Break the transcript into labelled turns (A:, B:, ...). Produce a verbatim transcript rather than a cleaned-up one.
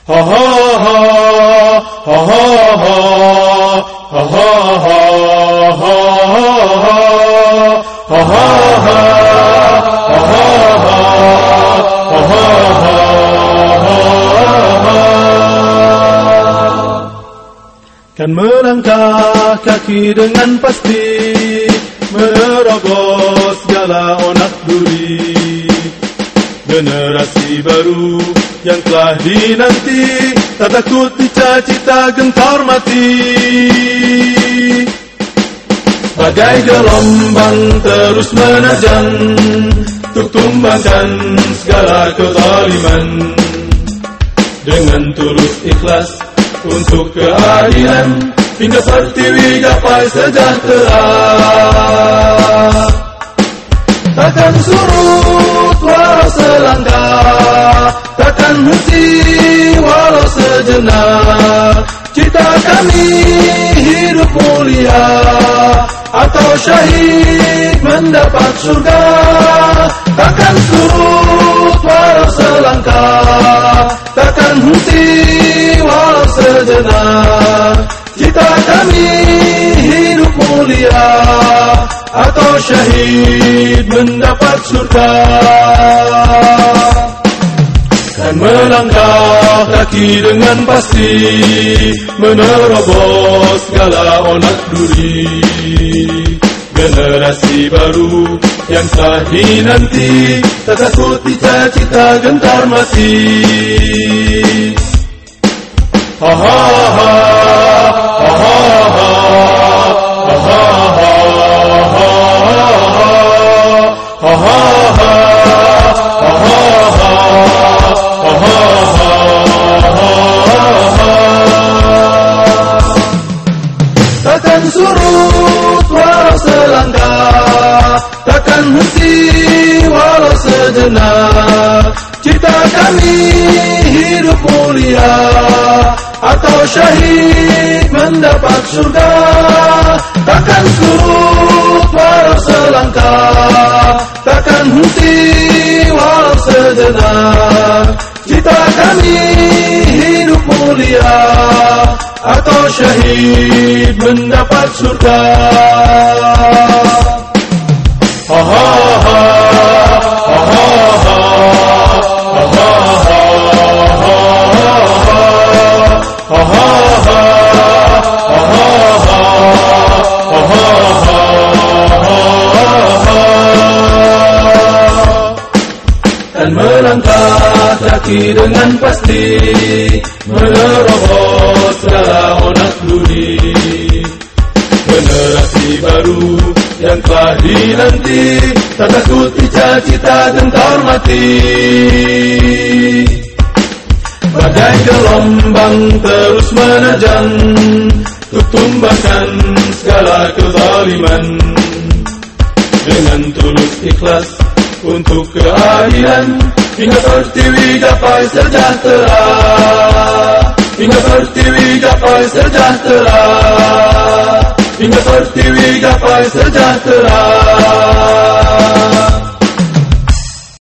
A: Ha ha ha, ha ha ha, ha ha ha, ha ha ha, ha ha ha, ha ha ha, ha ha. Kan melangkah kaki dengan pasti, menerobos segala onak duri. Generasi baru yang telah dinanti, tak takut dicacita gentar mati. Bagai gelombang terus menerjang, untuk tumbangkan segala kezaliman. Dengan tulus ikhlas untuk keadilan, hingga pertiwi gapai sejahtera. Takkan surut walau selangkah, takkan henti walau sejenak. Cita kami hidup mulia, atau syahid mendapat surga. Takkan surut walau selangkah, takkan henti walau sejenak. Cita kami hidup mulia, atau syahid mendapat surga. Kan melangkah kaki dengan pasti, menerobos segala onak duri. Generasi baru yang telah dinanti, tak takut dicacita gentar mati. Ha ha ha, ha ha ha, ha ha ha, ha ha ha, ha ha ha. Takkan surut walau selangkah, takkan henti walau sejenak. Cita kami hidup mulia, atau syahid mendapat surga. Takkan surut walau selangkah, takkan henti walau sejenak. Cita kami hidup mulia, atau syahid mendapat surga. Ha ha ha, ha ha ha, ha ha ha, ha ha ha, ha ha ha. Dan melangkah kaki dengan pasti, menerobos segala onak duri. Generasi baru yang telah dinanti, tak takut dicacita gentar mati. Bagai gelombang terus menerjang, untuk tumbangkan segala kezaliman. Dengan tulus ikhlas untuk keadilan, hingga pertiwi gapai sejahtera. Hingga pertiwi gapai sejahtera. Hingga pertiwi gapai sejahtera.